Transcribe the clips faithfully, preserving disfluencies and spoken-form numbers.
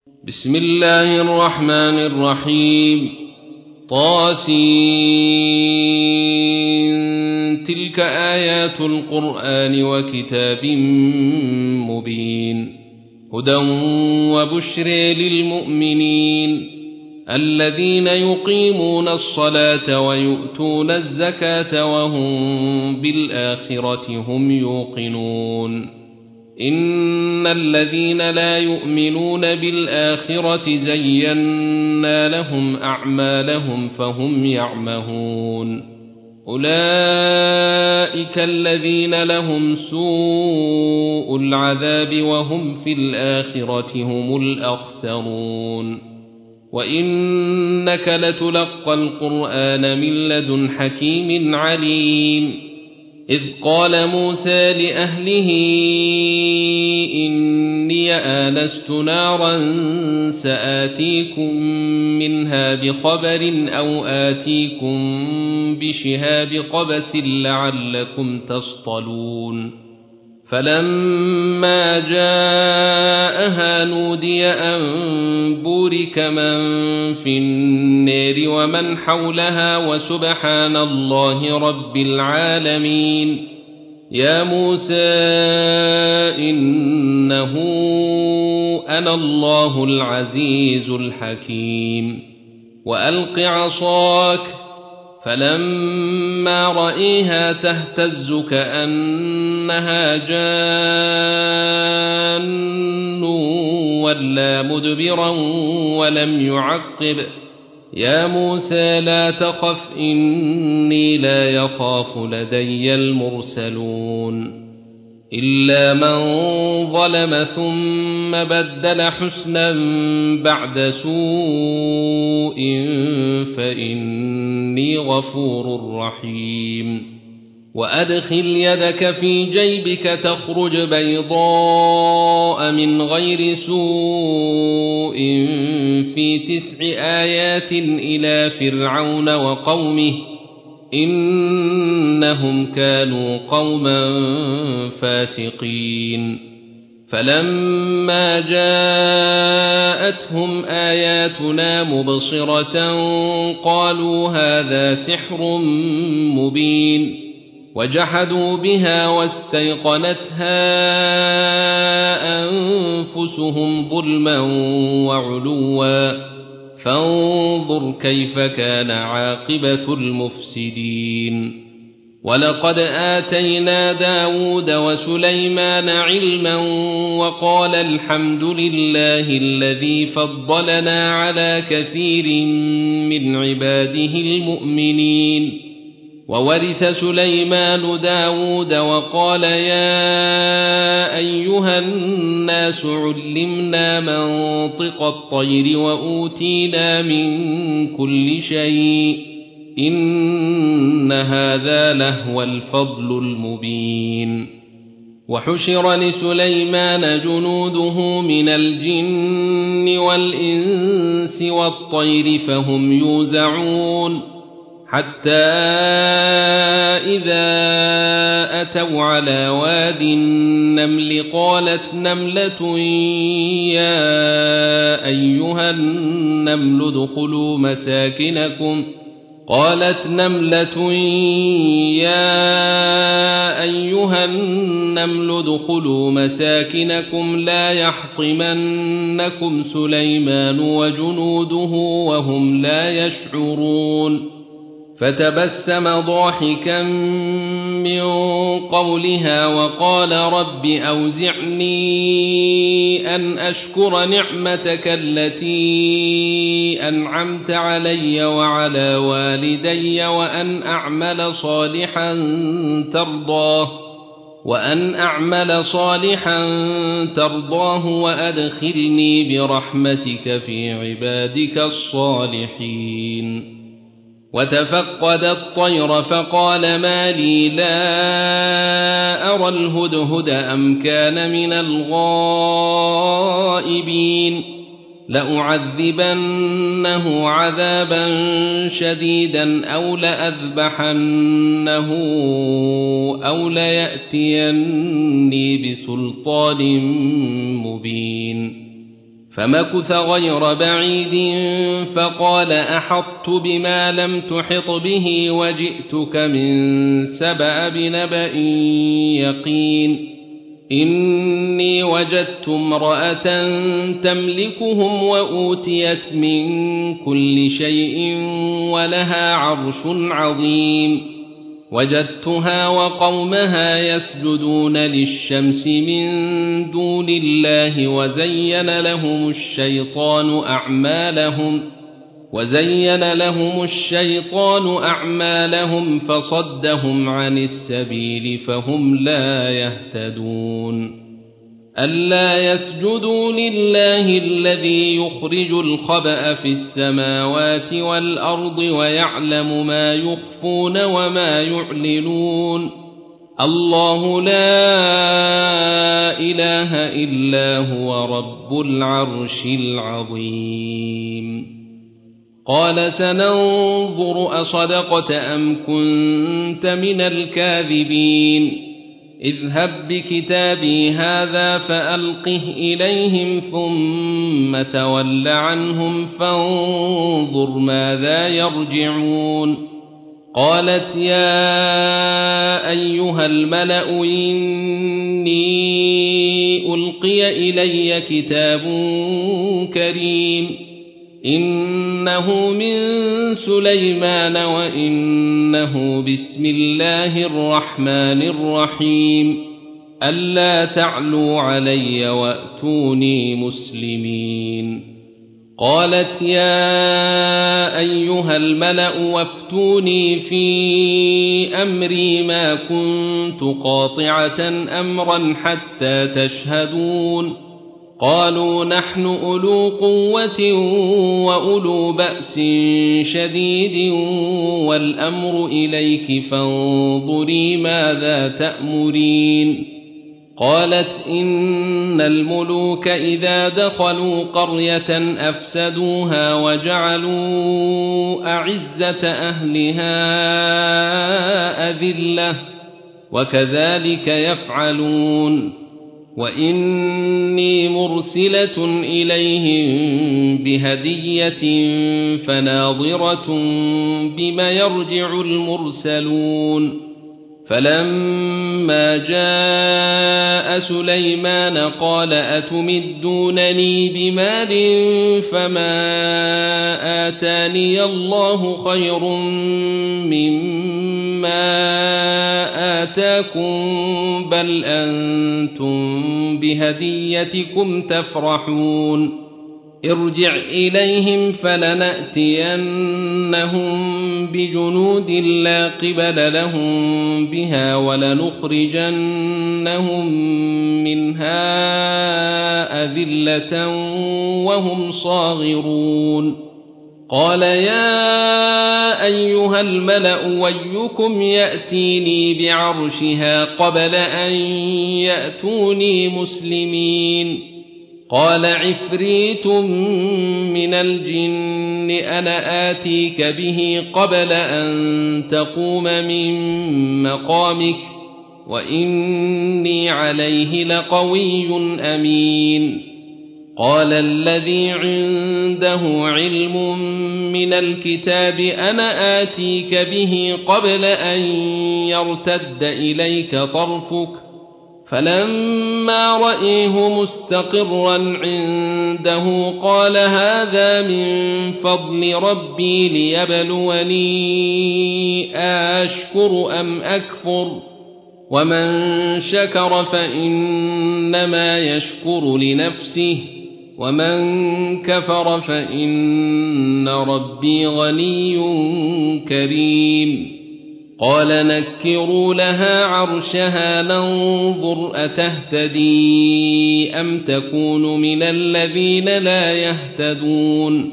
بسم الله الرحمن الرحيم. طاسين تلك آيات القرآن وكتاب مبين هدى وبشر للمؤمنين الذين يقيمون الصلاة ويؤتون الزكاة وهم بالآخرة هم يوقنون. إن الذين لا يؤمنون بالآخرة زينا لهم أعمالهم فهم يعمهون. أولئك الذين لهم سوء العذاب وهم في الآخرة هم الأخسرون. وإنك لتلقى القرآن من لدن حكيم عليم. إذ قال موسى لأهله إني آنست نارا سآتيكم منها بخبر أو آتيكم بشهاب قبس لعلكم تصطلون. فلما جاءها نودي أن بورك من في النار ومن حولها وسبحان الله رب العالمين. يا موسى إنه أنا الله العزيز الحكيم. وألق عصاك فلما رأيها تهتز كأنها جان ولا مدبرا ولم يعقب. يا موسى لا تخف إني لا يخاف لدي المرسلون. إلا من ظلم ثم بدل حسنا بعد سوء فإني غفور رحيم. وأدخل يدك في جيبك تخرج بيضاء من غير سوء في تسع آيات إلى فرعون وقومه إنهم كانوا قوما فاسقين. فلما جاءتهم آياتنا مبصرة قالوا هذا سحر مبين. وجحدوا بها واستيقنتها أنفسهم ظلما وعلوا فانظر كيف كان عاقبة المفسدين. ولقد آتينا داود وسليمان علما وقال الحمد لله الذي فضلنا على كثير من عباده المؤمنين. وورث سليمان داود وقال يا أيها الناس علمنا منطق الطير وأوتينا من كل شيء إن هذا لهو الفضل المبين. وحشر لسليمان جنوده من الجن والإنس والطير فهم يوزعون حتى إذا أتوا على واد النمل قالت نملة يا أيها النمل ادخلوا مساكنكم قالت نملة يا أيها النمل ادخلوا مساكنكم لا يحطمنكم سليمان وجنوده وهم لا يشعرون. فتبسم ضاحكا من قولها وقال رب أوزعني أن أشكر نعمتك التي أنعمت علي وعلى والدي وأن أعمل صالحا ترضاه وأن أعمل صالحا ترضاه وأدخلني برحمتك في عبادك الصالحين. وتفقد الطير فقال ما لي لا أرى الهدهد أم كان من الغائبين. لأعذبنه عذابا شديدا أو لأذبحنه أو ليأتيني بسلطان مبين. فمكث غير بعيد فقال أحطت بما لم تحط به وجئتك من سبأ بنبأ يقين إني وجدت امرأة تملكهم وأوتيت من كل شيء ولها عرش عظيم وجدتها وقومها يسجدون للشمس من دون الله وزين لهم الشيطان أعمالهم وزين لهم الشيطان أعمالهم فصدهم عن السبيل فهم لا يهتدون ألا يسجدوا لله الذي يخرج الخبأ في السماوات والأرض ويعلم ما يخفون وما يعلنون الله لا إله إلا هو رب العرش العظيم قال سننظر أصدقت أم كنت من الكاذبين اذهب بكتابي هذا فألقه إليهم ثم تول عنهم فانظر ماذا يرجعون قالت يا أيها الملأ إني ألقي إلي كتاب كريم إنه من سليمان وإنه بسم الله الرحمن الرحيم ألا تعلوا علي وأتوني مسلمين قالت يا أيها الملأ وافتوني في أمري ما كنت قاطعة أمرا حتى تشهدون قالوا نحن أولو قوة وأولو بأس شديد والأمر إليك فانظري ماذا تأمرين قالت إن الملوك إذا دخلوا قرية أفسدوها وجعلوا أعزة أهلها أذلة وكذلك يفعلون وإني مرسلة إليهم بهدية فناظرة بما يرجع المرسلون فلما جاء سليمان قال أتمدونني بمال فما آتاني الله خير مما آتاكم بل أنتم بهديتكم تفرحون ارجع إليهم فلنأتينهم بجنود لا قبل لهم بها ولنخرجنهم منها أذلة وهم صاغرون قال يا أيها الملأ ويكم يأتيني بعرشها قبل أن يأتوني مسلمين قال عفريت من الجن أنا آتيك به قبل أن تقوم من مقامك وإني عليه لقوي أمين قال الذي عنده علم من الكتاب أنا آتيك به قبل أن يرتد إليك طرفك فلما رأيه مستقرا عنده قال هذا من فضل ربي ليبلوني أشكر أم أكفر ومن شكر فإنما يشكر لنفسه ومن كفر فإن ربي غني كريم قال نكروا لها عرشها ننظر أتهتدي أم تكون من الذين لا يهتدون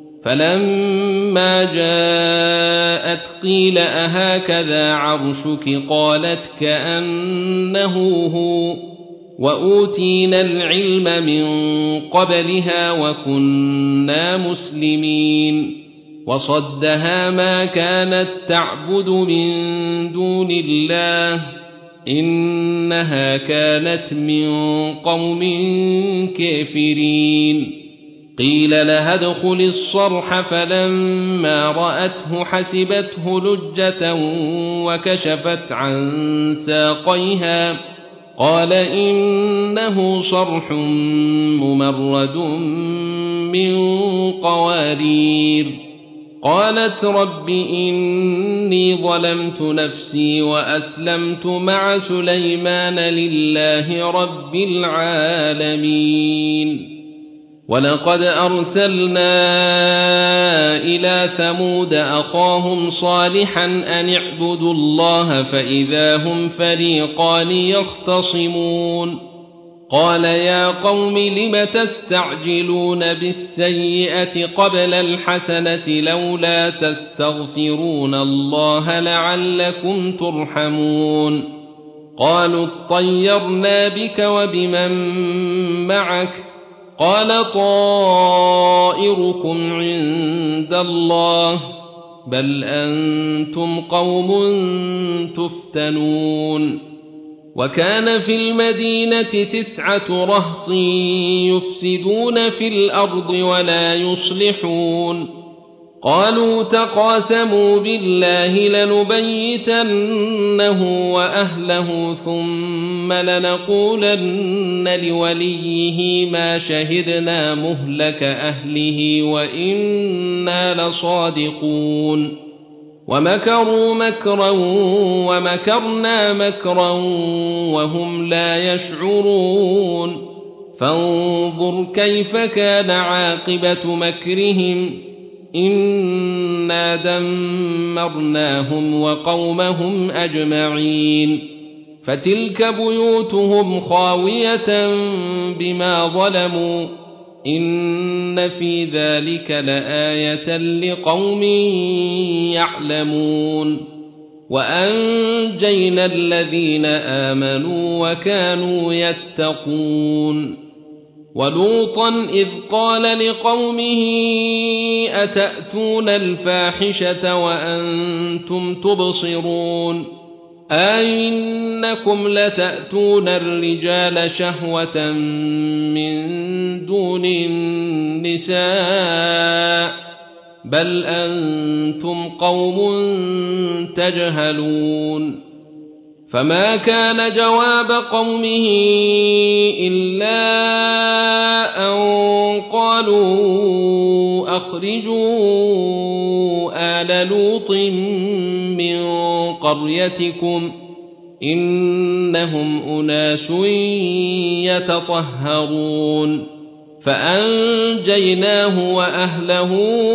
فلما جاءت قيل أهكذا عرشك قالت كأنه هو وأوتينا العلم من قبلها وكنا مسلمين وصدها ما كانت تعبد من دون الله إنها كانت من قوم كافرين قيل لها ادخل الصرح فلما رأته حسبته لجة وكشفت عن ساقيها قال إنه صرح ممرد من قوارير قالت رب إني ظلمت نفسي وأسلمت مع سليمان لله رب العالمين ولقد أرسلنا إلى ثمود أخاهم صالحا أن اعبدوا الله فإذا هم فريقان يختصمون قال يا قوم لم تستعجلون بالسيئة قبل الحسنة لولا تستغفرون الله لعلكم ترحمون قالوا اطيرنا بك وبمن معك قال طائركم عند الله بل أنتم قوم تفتنون وكان في المدينة تسعة رهط يفسدون في الأرض ولا يصلحون قالوا تقاسموا بالله لنبيتنه وأهله ثم لنقولن لوليه ما شهدنا مهلك أهله وإنا لصادقون ومكروا مكرا ومكرنا مكرا وهم لا يشعرون فانظر كيف كان عاقبة مكرهم إنا دمرناهم وقومهم أجمعين فتلك بيوتهم خاوية بما ظلموا إن في ذلك لآية لقوم يعلمون وأنجينا الذين آمنوا وكانوا يتقون ولوطا إذ قال لقومه أتأتون الفاحشة وأنتم تبصرون أئنكم لتأتون الرجال شهوة من دون النساء بل أنتم قوم تجهلون فما كان جواب قومه إلا أن قالوا أخرجوا آل لوط من قريتكم إنهم أناس يتطهرون فأنجيناه وأهله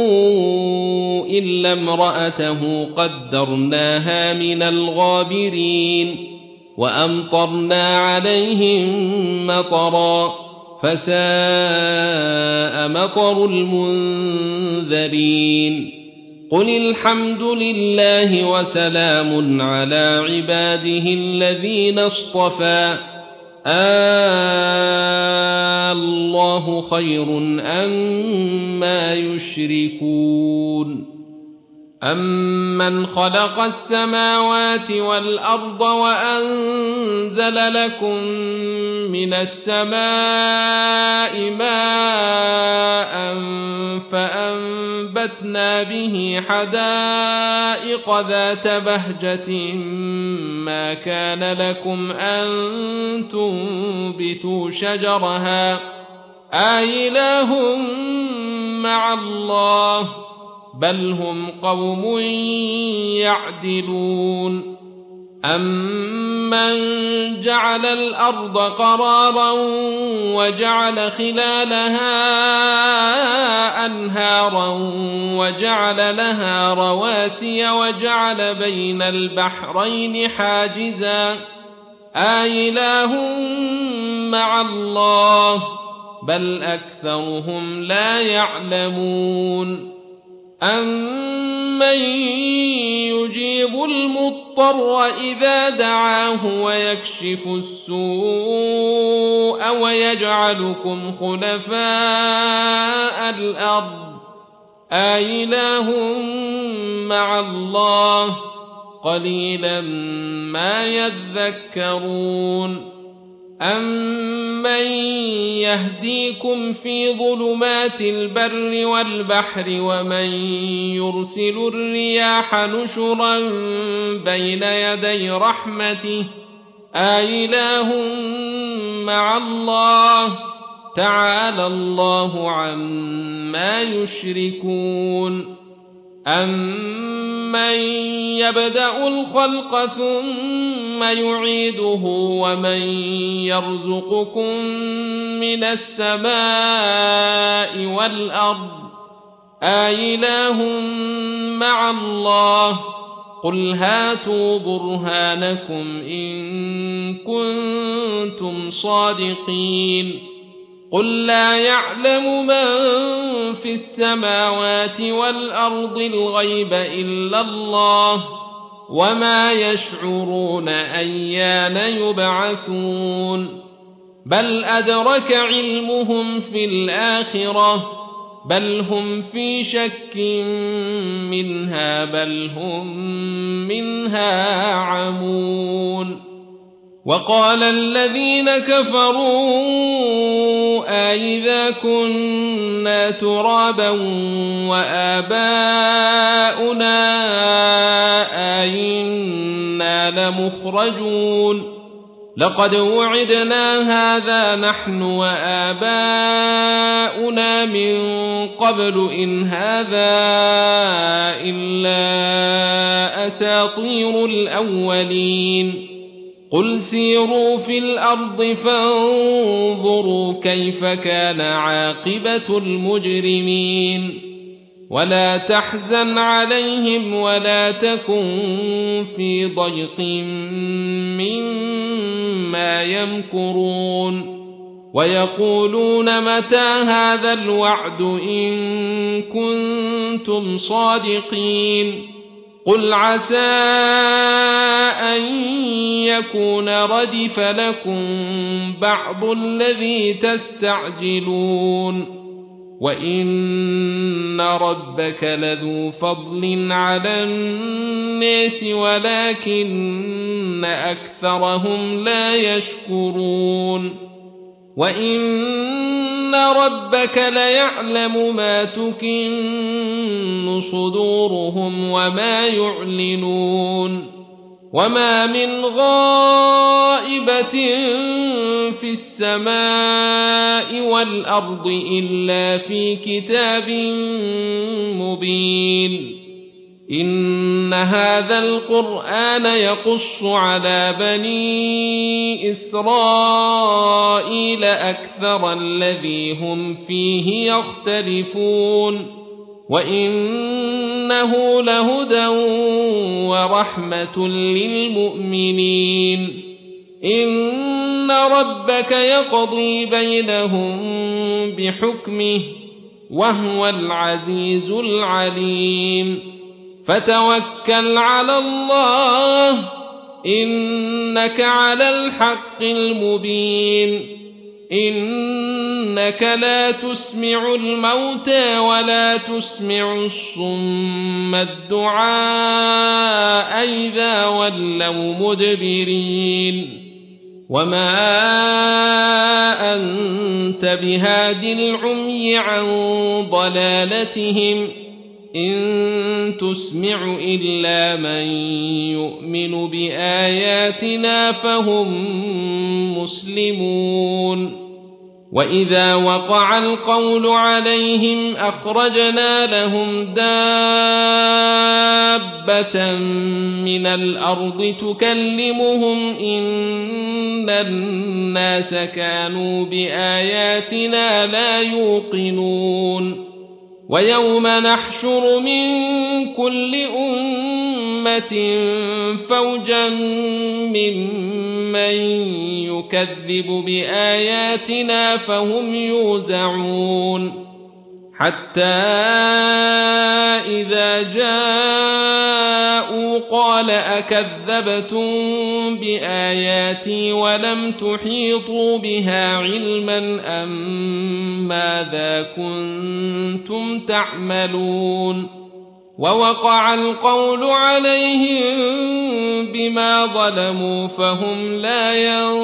إلا امرأته قدرناها من الغابرين وأمطرنا عليهم مطرا فساء مطر المنذرين قل الحمد لله وسلام على عباده الذين اصطفى الله خير أما يشركون أمن خلق السماوات والأرض وأنزل لكم من السماء ماء فأنبتنا به حدائق ذات بهجة ما كان لكم أن تنبتوا شجرها أإله مع الله بل هم قوم يعدلون أمن جعل الأرض قرارا وجعل خلالها أنهارا وجعل لها رواسي وجعل بين البحرين حاجزا أإله مع الله بل أكثرهم لا يعلمون أمن يجيب المضطر إذا دعاه ويكشف السوء ويجعلكم خلفاء الأرض أإله مع الله قليلا ما يذكرون أَمَّن يَهْدِيكُمْ فِي ظُلُمَاتِ الْبَرِّ وَالْبَحْرِ وَمَن يُرْسِلُ الرِّيَاحَ نُشُرًا بَيْنَ يَدَيْ رَحْمَتِهِ أَإِلَٰهٌ مَّعَ اللَّهِ تَعَالَى اللَّهُ عَمَّا يُشْرِكُونَ أَمَّن يَبْدَأُ الْخَلْقَ ثُمَّ يُعِيدُهُ وَمَن يَرْزُقُكُم مِّنَ السَّمَاءِ وَالْأَرْضِ أَإِلَٰهٌ مَّعَ اللَّهِ قُلْ هَاتُوا بُرْهَانَكُمْ إِن كُنتُمْ صَادِقِينَ قُل لَّا يَعْلَمُ مَن فِي السَّمَاوَاتِ وَالْأَرْضِ الْغَيْبَ إِلَّا اللَّهُ وَمَا يَشْعُرُونَ أَيَّانَ يُبْعَثُونَ بَلْ أَدْرَكَ عِلْمُهُمْ فِي الْآخِرَةِ بَلْ هُمْ فِي شَكٍّ مِّنْهَا بَلْ هُمْ مِنْهَا عَمُونَ وَقَالَ الَّذِينَ كَفَرُوا أَإِذَا كُنَّا تُرَابًا وَآبَاؤُنَا أَإِنَّا لَمُخْرَجُونَ لقد وعدنا هذا نحن وآباؤنا من قبل إن هذا إلا أساطير الأولين قل سيروا في الأرض فانظروا كيف كان عاقبة المجرمين ولا تحزن عليهم ولا تكن في ضيق مما يمكرون ويقولون متى هذا الوعد إن كنتم صادقين قل عسى أن يكون ردف لكم بعض الذي تستعجلون وإن ربك لذو فضل على الناس ولكن أكثرهم لا يشكرون وإن ربك ليعلم ما تكن صدورهم وما يعلنون وما من غائبة في السماء والأرض إلا في كتاب مبين إن هذا القرآن يقص على بني إسرائيل أكثر الذي هم فيه يختلفون وإنه لهدى ورحمة للمؤمنين إن ربك يقضي بينهم بحكمه وهو العزيز العليم فتوكل على الله إنك على الحق المبين إنك لا تسمع الموتى ولا تسمع الصم الدعاء إذا ولوا مدبرين وما أنت بهاد العمي عن ضلالتهم إن تسمع إلا من يؤمن بآياتنا فهم مسلمون وإذا وقع القول عليهم أخرجنا لهم دابة من الأرض تكلمهم إن الناس كانوا بآياتنا لا يوقنون ويوم نحشر من كل أمة فوجا ممن يكذب بآياتنا فهم يوزعون حتى إذا جاءوا قال أكذبتم بآياتي ولم تحيطوا بها علما أم ماذا كنتم تعملون ووقع القول عليهم بما ظلموا فهم لا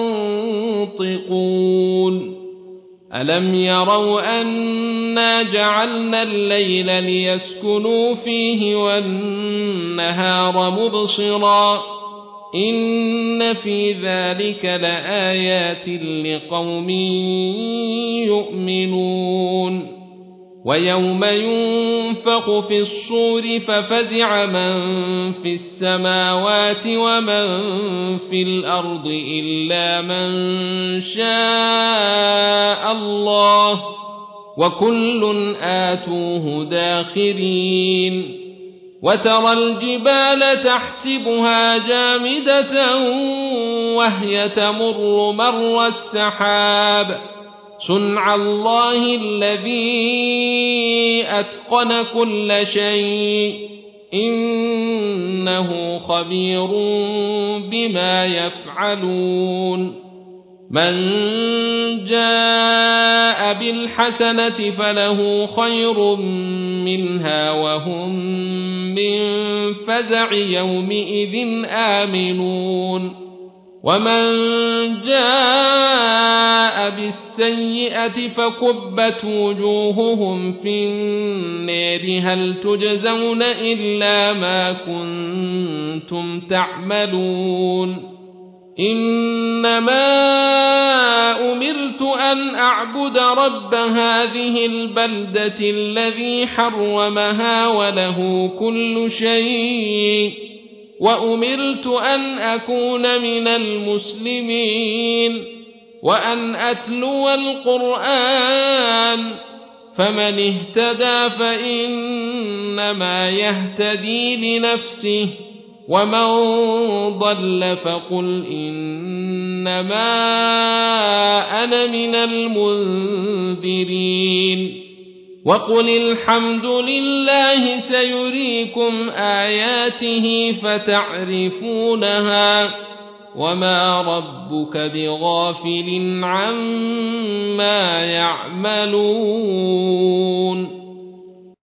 ينطقون ألم يروا أنا جعلنا الليل ليسكنوا فيه والنهار مبصرا إن في ذلك لآيات لقوم يؤمنون ويوم ينفخ في الصور ففزع من في السماوات ومن في الأرض إلا من شاء الله وكل آتوه داخرين وترى الجبال تحسبها جامدة وهي تمر مر السحاب صنع الله الذي أتقن كل شيء إنه خبير بما يفعلون من جاء بالحسنة فله خير منها وهم من فزع يومئذ آمنون ومن جاء بالسيئة فكبت وجوههم في النار هل تجزون إلا ما كنتم تعملون إنما أمرت أن أعبد رب هذه البلدة الذي حرمها وله كل شيء وأمرت أن أكون من المسلمين وأن أتلو القرآن فمن اهتدى فإنما يهتدي لنفسه ومن ضل فقل إنما أنا من المنذرين وقل الحمد لله سيريكم آياته فتعرفونها وما ربك بغافل عما يعملون